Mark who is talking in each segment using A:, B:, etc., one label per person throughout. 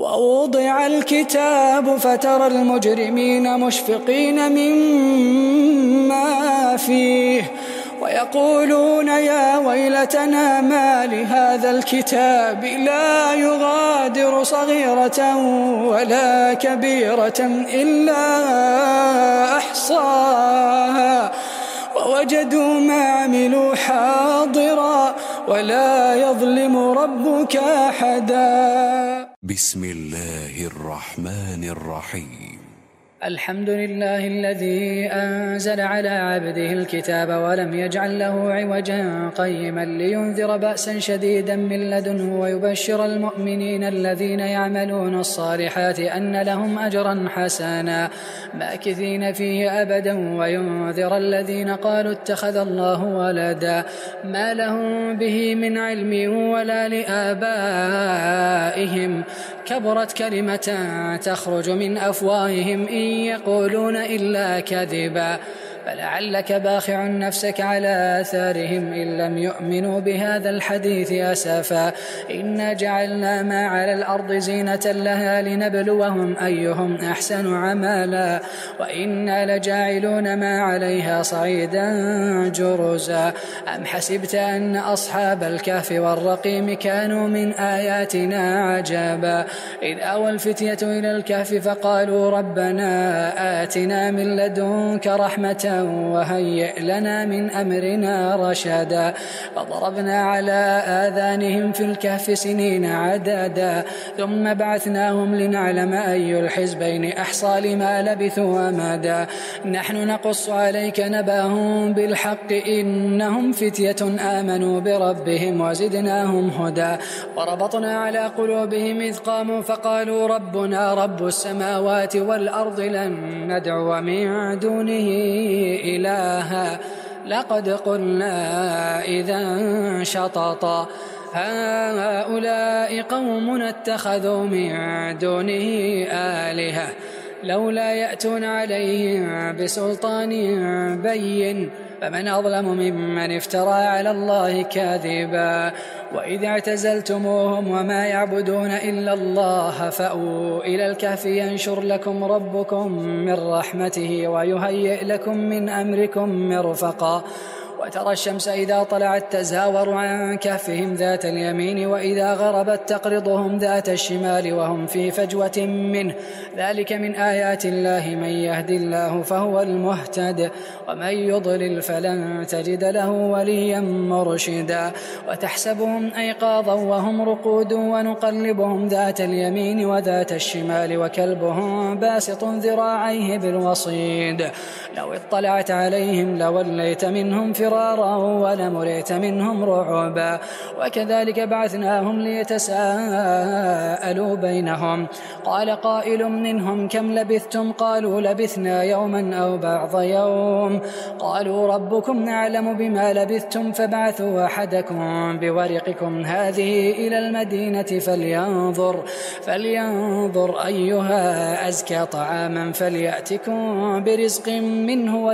A: ووضع الكتاب فترى المجرمين مشفقين مما فيه ويقولون يا ويلتنا ما لهذا الكتاب لا يغادر صغيرة ولا كبيرة إلا أحصاها ووجدوا ما عملوا حاضرا ولا يظلم ربك أحدا.
B: بسم الله الرحمن الرحيم.
A: الحمد لله الذي أنزل على عبده الكتاب ولم يجعل له عوجا قيما لينذر بأسا شديدا من لدنه ويبشر المؤمنين الذين يعملون الصالحات أن لهم أجرا حسنا ماكثين فيه أبدا وينذر الذين قالوا اتخذ الله ولدا ما لهم به من علم ولا لآبائهم كبرت كلمة تخرج من أفواههم إن يقولون إلا كذبا فلعلك باخع نفسك على آثارهم إن لم يؤمنوا بهذا الحديث أسفا إنا جعلنا ما على الأرض زينة لها لنبلوهم أيهم أحسن عمالا وإنا لجاعلون ما عليها صعيدا جرزا أم حسبت أن أصحاب الكهف والرقيم كانوا من آياتنا عجبا إذ أوى الفتية إلى الكهف فقالوا ربنا آتنا من لدنك رحمة وهيئ لنا من أمرنا رشدا فضربنا على آذانهم في الكهف سنين عددا ثم بعثناهم لنعلم أي الحزبين أحصى لما لبثوا أمدا نحن نقص عليك نباهم بالحق إنهم فتية آمنوا بربهم وزدناهم هدى وربطنا على قلوبهم إذ قاموا فقالوا ربنا رب السماوات والأرض لن ندعو من دونه إلها لقد قلنا إذا شططا هؤلاء قوم اتخذوا من دونه آلهة لولا يأتون عليهم بسلطان بين فمن أظلم ممن افترى على الله كاذبا وإذ اعتزلتموهم وما يعبدون إلا الله فأووا إلى الكهف ينشر لكم ربكم من رحمته ويهيئ لكم من أمركم مرفقا وترى الشمس إذا طلعت تزاور عن كهفهم ذات اليمين وإذا غربت تقرضهم ذات الشمال وهم في فجوة منه ذلك من آيات الله من يهد الله فهو المهتد ومن يضلل فلن تجد له وليا مرشدا وتحسبهم أيقاظا وهم رقود ونقلبهم ذات اليمين وذات الشمال وكلبهم باسط ذراعيه بالوصيد لو اطلعت عليهم لوليت منهم فرارا ولملئت منهم رعبا وكذلك بعثناهم ليتساءلوا بينهم قال قائل منهم كم لبثتم قالوا لبثنا يوما أو بعض يوم قالوا ربكم أعلم بما لبثتم فابعثوا أحدكم بورقكم هذه إلى المدينة فلينظر أيها أزكى طعاما فليأتكم برزق منه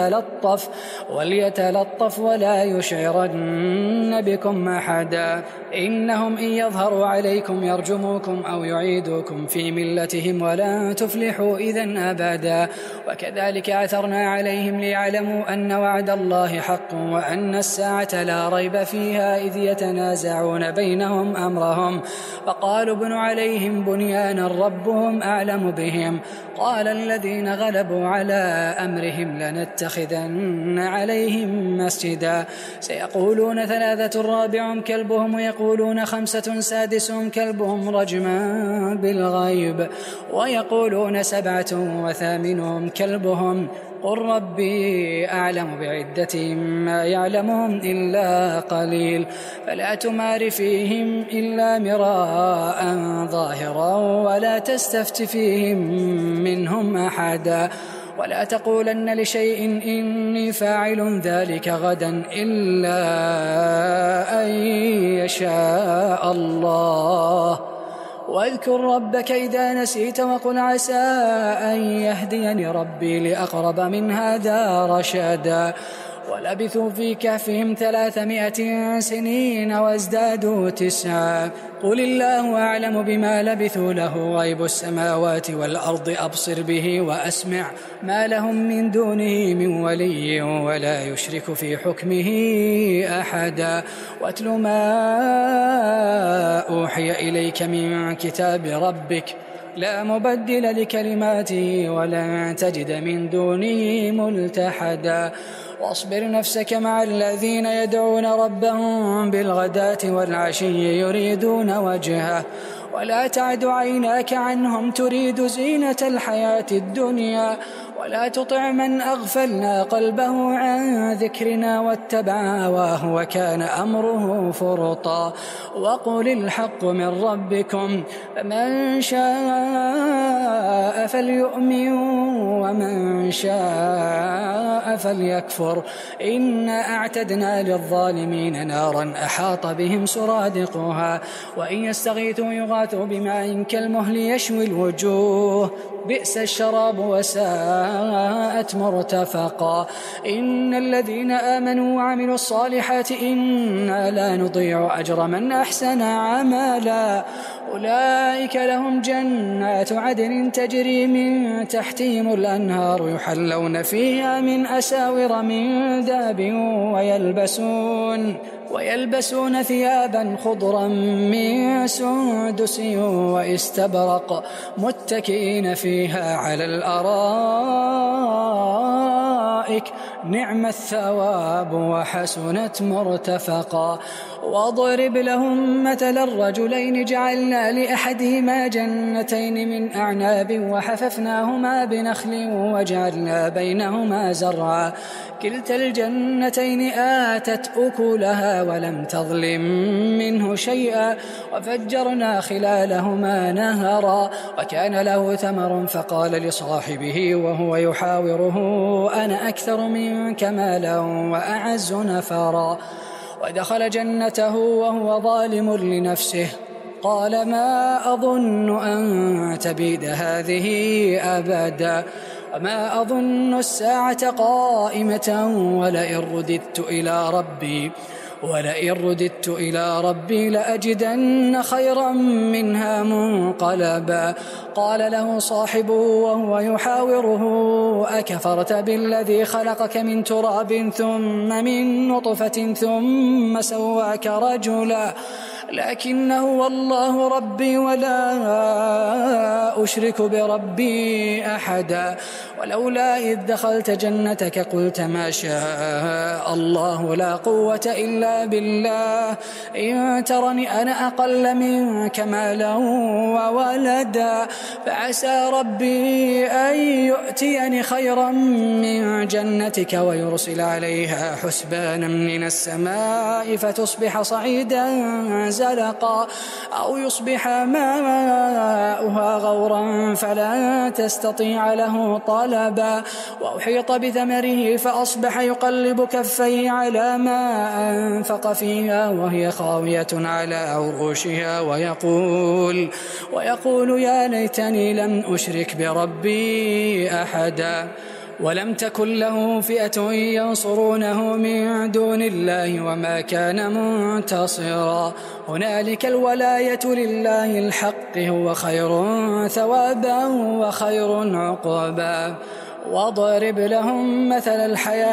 A: وليتلطف ولا يشعرن بكم أحدا إنهم إن يظهروا عليكم يرجموكم أو يعيدوكم في ملتهم ولن تفلحوا إذن أبدا وكذلك أثرنا عليهم ليعلموا أن وعد الله حق وأن الساعة لا ريب فيها إذ يتنازعون بينهم أمرهم فقالوا ابنوا عليهم بنيانا ربهم أعلم بهم قال الذين غلبوا على أمرهم لنتخذن عليهم مسجدا سيقولون 3 رابعهم كلبهم ويقولون 5 سادسهم كلبهم رجما بالغيب ويقولون 7 وثامنهم كلبهم قل ربي أعلم بعدتهم ما يعلمهم إلا قليل فلا تمار فيهم إلا مراء ظاهرا ولا تستفت فيهم منهم أحدا ولا تقولن لشيء إني فاعل ذلك غدا إلا أن يشاء الله واذكر ربك إذا نسيت وقل عسى أن يهديني ربي لأقرب من هذا رشدا ولبثوا في كهفهم 300 سنين وازدادوا 9. قل الله أعلم بما لبثوا له غيب السماوات والأرض أبصر به وأسمع ما لهم من دونه من ولي ولا يشرك في حكمه أحدا. واتل ما أوحي إليك من كتاب ربك لا مبدل لكلماته ولن تجد من دونه ملتحدا. واصبر نفسك مع الذين يدعون ربهم بالغداة والعشي يريدون وجهه ولا تعد عيناك عنهم تريد زينة الحياة الدنيا ولا تطع من أغفلنا قلبه عن ذكرنا واتبع هواه وكان أمره فرطا. وقل الحق من ربكم فمن شاء فليؤمن ومن شاء فليكفر إنا أعتدنا للظالمين نارا أحاط بهم سرادقها وإن يستغيثوا يغاثوا بماء كالمهل يشوي الوجوه بئس الشراب وساءت مرتفقا. إن الذين آمنوا وعملوا الصالحات إنا لا نضيع أجر من أحسن عملا أولئك لهم جنات عدن تجري من تحتهم الأنهار يحلون فيها من أساور من ذهب ويلبسون ثيابا خضرا من سندس واستبرق متكئين فيها على الأرائك نعم الثواب وحسنت مرتفقا. واضرب لهم مثل الرجلين جعلنا لأحدهما جنتين من أعناب وحففناهما بنخل وجعلنا بينهما زرعا كلتا الجنتين آتت أكلها ولم تظلم منه شيئا وفجرنا خلالهما نهرا وكان له ثمر فقال لصاحبه وهو يحاوره أنا أكثر منك مالا وأعز نفرا. ودخل جنته وهو ظالم لنفسه قال ما أظن أن تبيد هذه أبدا وما أظن الساعة قائمة ولئن رددت إلى ربي لأجدن خيرا منها منقلبا. قال له صاحبه وهو يحاوره أكفرت بالذي خلقك من تراب ثم من نطفة ثم سواك رجلا لكن هو الله ربي ولا أشرك بربي أحدا. ولولا إذ دخلت جنتك قلت ما شاء الله لا قوة إلا بالله إن ترني أنا أقل منك مالا وولدا فعسى ربي أن يؤتيني خيرا من جنتك ويرسل عليها حسبانا من السماء فتصبح صعيدا زلقا أو يصبح ماؤها غورا فلا تستطيع له طلبا. وأحيط بثمره فأصبح يقلب كفيه على ما أنفق فيها وهي خاوية على عروشها ويقول يا ليتني لم أشرك بربي أحدا. ولم تكن له فئة ينصرونه من دون الله وما كان منتصرا. هنالك الولاية لله الحق هو خير ثوابا وخير عقبا. واضرب لهم مثل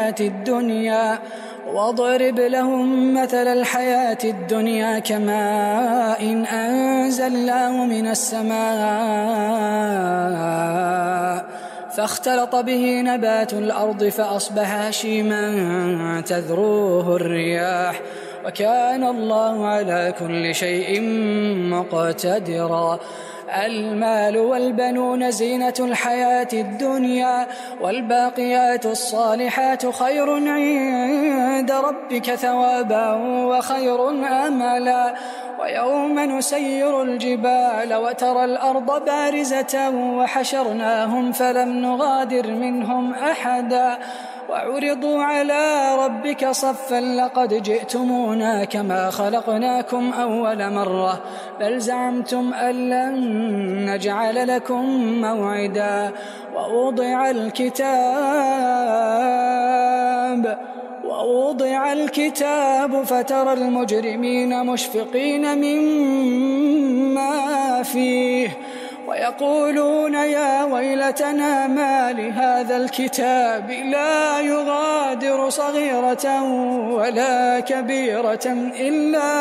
A: الحياة الدنيا كماء إن أنزلناه من السماء فاختلط به نبات الأرض فأصبح هشيما تذروه الرياح وكان الله على كل شيء مقتدرا. المال والبنون زينة الحياة الدنيا والباقيات الصالحات خير عند ربك ثوابا وخير أملا. ويوم نسير الجبال وترى الأرض بارزة وحشرناهم فلم نغادر منهم أحدا وعرضوا على ربك صفا لقد جئتمونا كما خلقناكم أول مرة بل زعمتم أن لن نجعل لكم موعدا. ووضع الكتاب ووضع الكتاب فترى المجرمين مشفقين مما فيه ويقولون يا ويلتنا ما لهذا الكتاب لا يغادر صغيرة ولا كبيرة إلا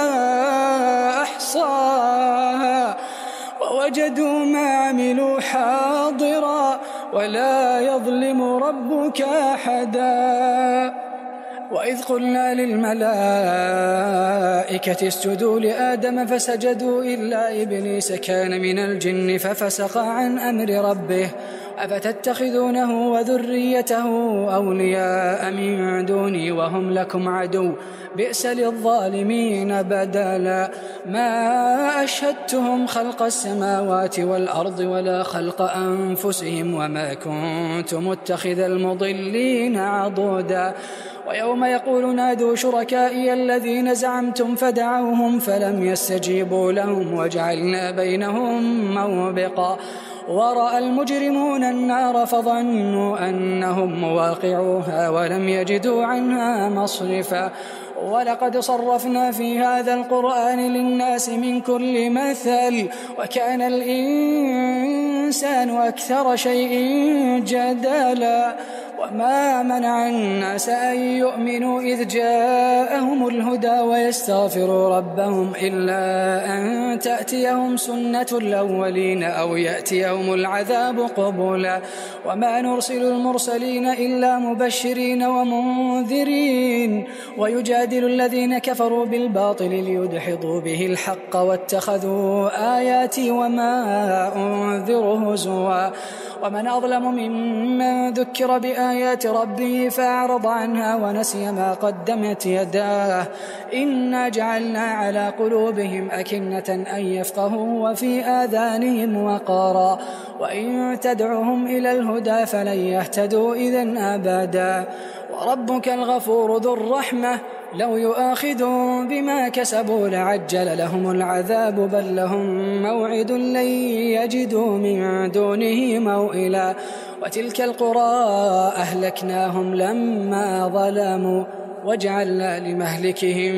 A: أحصاها ووجدوا ما عملوا حاضرا ولا يظلم ربك أحدا. وإذ قلنا للملائكة اسجدوا لآدم فسجدوا إلا إبليس كان من الجن ففسق عن أمر ربه أفتتخذونه وذريته أولياء من دوني وهم لكم عدو بئس للظالمين بدلا. ما أشهدتهم خلق السماوات والأرض ولا خلق أنفسهم وما كنت متخذ المضلين عضودا. ويوم يقول نادوا شركائي الذين زعمتم فدعوهم فلم يستجيبوا لهم وجعلنا بينهم موبقا. ورأى المجرمون النار فظنوا أنهم مواقعوها ولم يجدوا عنها مصرفا. ولقد صرفنا في هذا القرآن للناس من كل مثل وكان الإنسان أكثر شيء جدلا. وما منع الناس أن يؤمنوا إذ جاءهم الهدى ويستغفروا ربهم إلا أن تأتيهم سنة الأولين أو يأتيهم العذاب قبلا. وما نرسل المرسلين إلا مبشرين ومنذرين ويجادل الذين كفروا بالباطل ليدحضوا به الحق واتخذوا آياتي وما أنذره هزوا. ومن أظلم ممن ذكر بآيات ربه فأعرض عنها ونسي ما قدمت يداه إنا جعلنا على قلوبهم أكنة أن يفقهوا وفي آذانهم وقرا وإن تدعهم إلى الهدى فلن يهتدوا إذن أبدا. وربك الغفور ذو الرحمة لو يؤاخذهم بما كسبوا لعجل لهم العذاب بل لهم موعد لن يجدوا من دونه موئلا. وتلك القرى أهلكناهم لما ظلموا وجعلنا لمهلكهم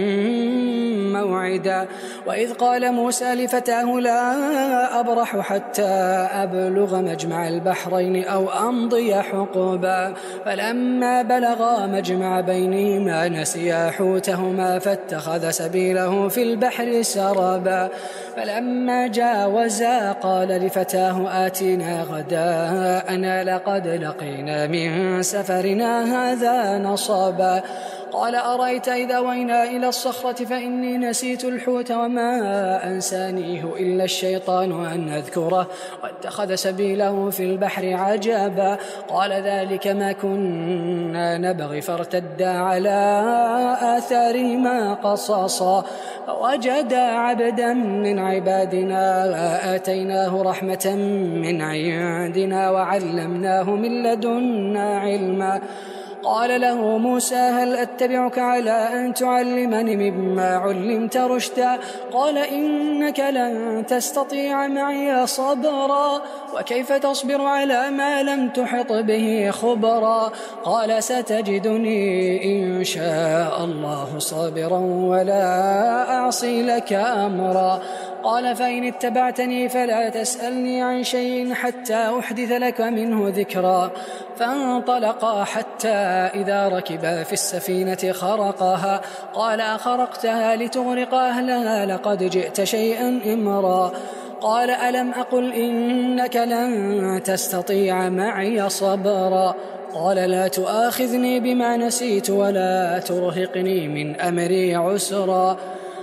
A: موعدا. وإذ قال موسى لفتاه لا أبرح حتى أبلغ مجمع البحرين أو أمضي حقبا فلما بلغا مجمع بينهما نسيا حوتهما فاتخذ سبيله في البحر سربا. فلما جاوزا قال لفتاه آتنا غداءنا لقد لقينا من سفرنا هذا نصبا. قال أرأيت إذا وينا إلى الصخرة فإني نسيت الحوت وما أنسانيه إلا الشيطان أن أذكره واتخذ سبيله في البحر عجبا. قال ذلك ما كنا نبغي فارتدا على آثارهما قصصا فوجدا عبدا من عبادنا آتيناه رحمة من عندنا وعلمناه من لدنا علما. قال له موسى هل أتبعك على أن تعلمني مما علمت رشدا قال إنك لن تستطيع معي صبرا وكيف تصبر على ما لم تحط به خبرا. قال ستجدني إن شاء الله صابرا ولا أعصي لك أمرا. قال فإن اتبعتني فلا تسألني عن شيء حتى أحدث لك منه ذكرا. فانطلقا حتى إذا ركبا في السفينة خرقها قال أخرقتها لتغرق أهلها لقد جئت شيئا إمرا. قال ألم أقل إنك لن تستطيع معي صبرا. قال لا تؤاخذني بما نسيت ولا ترهقني من أمري عسرا.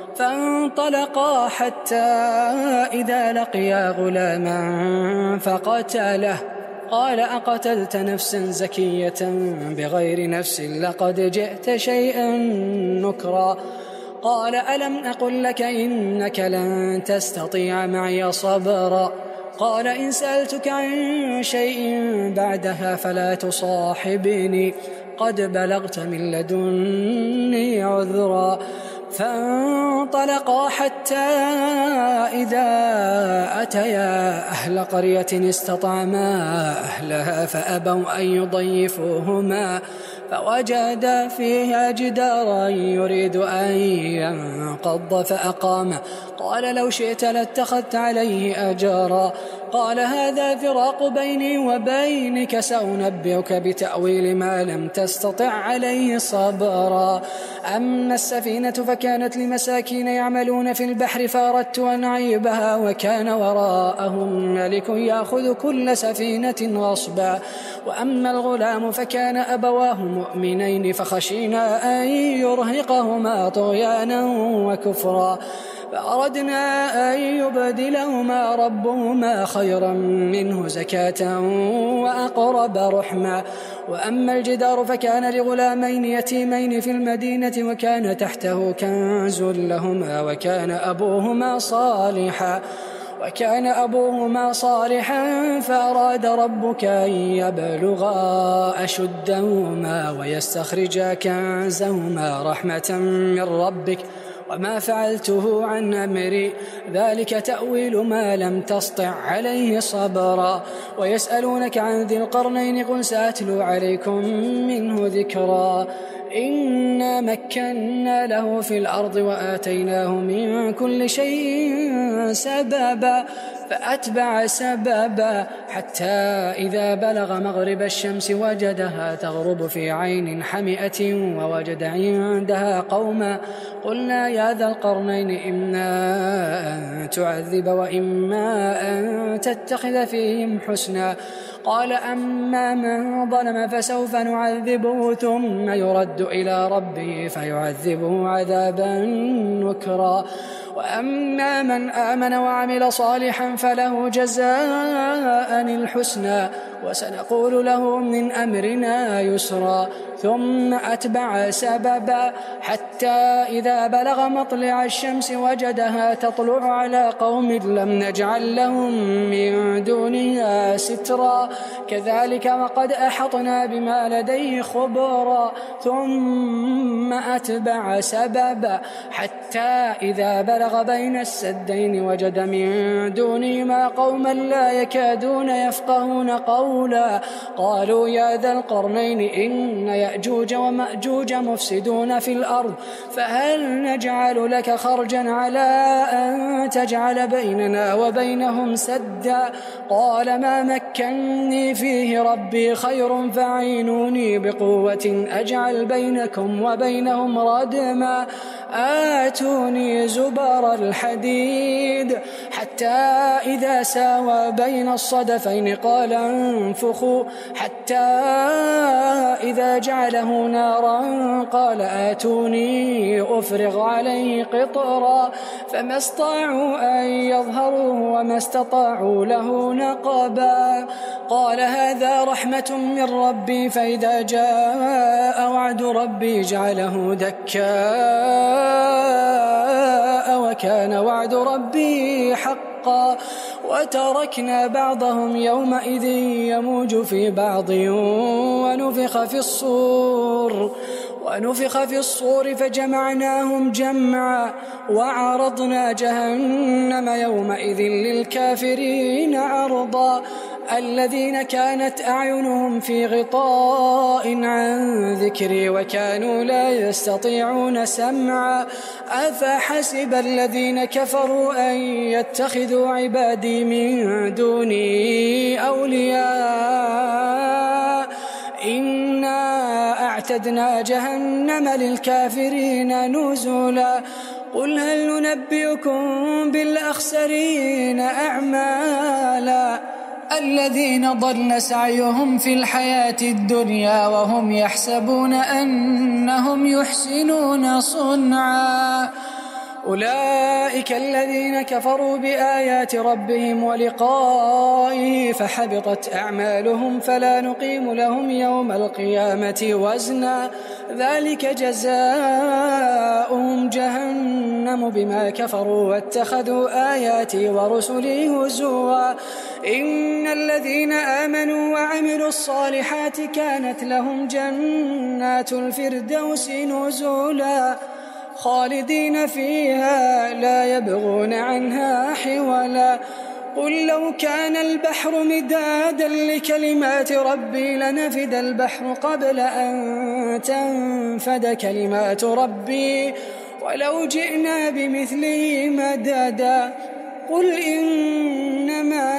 A: فانطلقا حتى إذا لقيا غلاما فقتله قال أقتلت نفسا زكية بغير نفس لقد جئت شيئا نكرا. قال ألم أقل لك إنك لن تستطيع معي صبرا. قال إن سألتك عن شيء بعدها فلا تصاحبني قد بلغت من لدني عذرا. فانطلقا حتى إذا أتيا أهل قرية استطعما أهلها فأبوا أن يضيفوهما فوجد فيها جدارا يريد أن ينقض فأقامه. قال لو شئت لاتخذت عليه أجرا. قال هذا فراق بيني وبينك، سأنبئك بتأويل ما لم تستطع عليه صبرا. أما السفينة فكانت لمساكين يعملون في البحر فأردت أن أعيبها وكان وراءهم ملك يأخذ كل سفينة غصبا. وأما الغلام فكان أبواه مؤمنين فخشينا أن يرهقهما طغيانا وكفرا، فأردنا أن يبدلهما ربهما خيرا منه زكاة وأقرب رحما. وأما الجدار فكان لغلامين يتيمين في المدينة وكان تحته كنز لهما وكان أبوهما صالحا فأراد ربك أن يبلغا أشدهما ويستخرجا كنزهما رحمة من ربك وما فعلته عن أمري، ذلك تأويل ما لم تسطع عليه صبرا. ويسألونك عن ذي القرنين قل سأتلو عليكم منه ذكرا. إنا مكنا له في الأرض وآتيناه من كل شيء سببا فأتبع سببا حتى إذا بلغ مغرب الشمس وجدها تغرب في عين حمئة ووجد عندها قوما. قلنا يا ذا القرنين إما أن تعذب وإما أن تتخذ فيهم حسنا. قال أما من ظلم فسوف نعذبه ثم يرد إلى ربه فيعذبه عذابا نكرا. وأما من آمن وعمل صالحا فله جزاء الحسنى وسنقول له من أمرنا يسرا. ثم أتبع سببا حتى إذا بلغ مطلع الشمس وجدها تطلع على قوم لم نجعل لهم من دونها سترا كذلك وقد أحطنا بما لديه خبرا. ثم أتبع سببا حتى إذا بلغ بين السدين وجد من دونهما قوما لا يكادون يفقهون قولا. قالوا يا ذا القرنين إن يأجوج ومأجوج مفسدون في الأرض فهل نجعل لك خرجا على أن تجعل بيننا وبينهم سدا. قال ما مكني فيه ربي خير فاعينوني بقوة أجعل بينكم وبينهم ردما. آتوني زبر الحديد حتى إذا ساوى بين الصدفين قال انفخوا حتى إذا جعله نارا قال آتوني أفرغ عليه قطرا فما استطاعوا أن يظهروه وما استطاعوا له نقبا. قال هذا رحمة من ربي فإذا جاء وعد ربي جعله دكا وكان وعد ربي حقا. وتركنا بعضهم يومئذ يموج في بعض ونفخ في الصور فجمعناهم جمعا وعرضنا جهنم يومئذ للكافرين عرضا. الذين كانت أعينهم في غطاء عن ذكري وكانوا لا يستطيعون سمعا. أفحسب الذين كفروا أن يتخذوا عبادي من دوني أولياء إنا أعتدنا جهنم للكافرين نزلا. قل هل ننبئكم بالأخسرين أعمالا الذين ضل سعيهم في الحياة الدنيا وهم يحسبون أنهم يحسنون صنعا. أولئك الذين كفروا بآيات ربهم ولقائه فحبطت أعمالهم فلا نقيم لهم يوم القيامة وزنا ذلك جزاؤهم جهنم بما كفروا واتخذوا آياتي ورسلي هزوا. إن الذين آمنوا وعملوا الصالحات كانت لهم جنات الفردوس نزلا خالدين فيها لا يبغون عنها حولا. قل لو كان البحر مدادا لكلمات ربي لنفد البحر قبل أن تنفد كلمات ربي ولو جئنا بمثله مددا قل إنما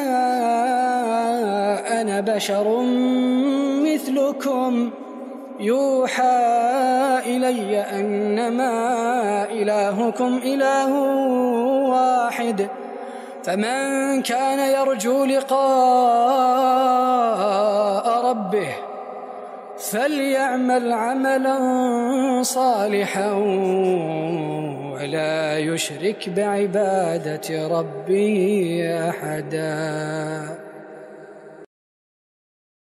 A: أنا بشر مثلكم يوحى إلي أنما إلهكم إله واحد فمن كان يرجو لقاء ربه فليعمل عملا صالحا ولا يشرك بعبادة ربه أحدا.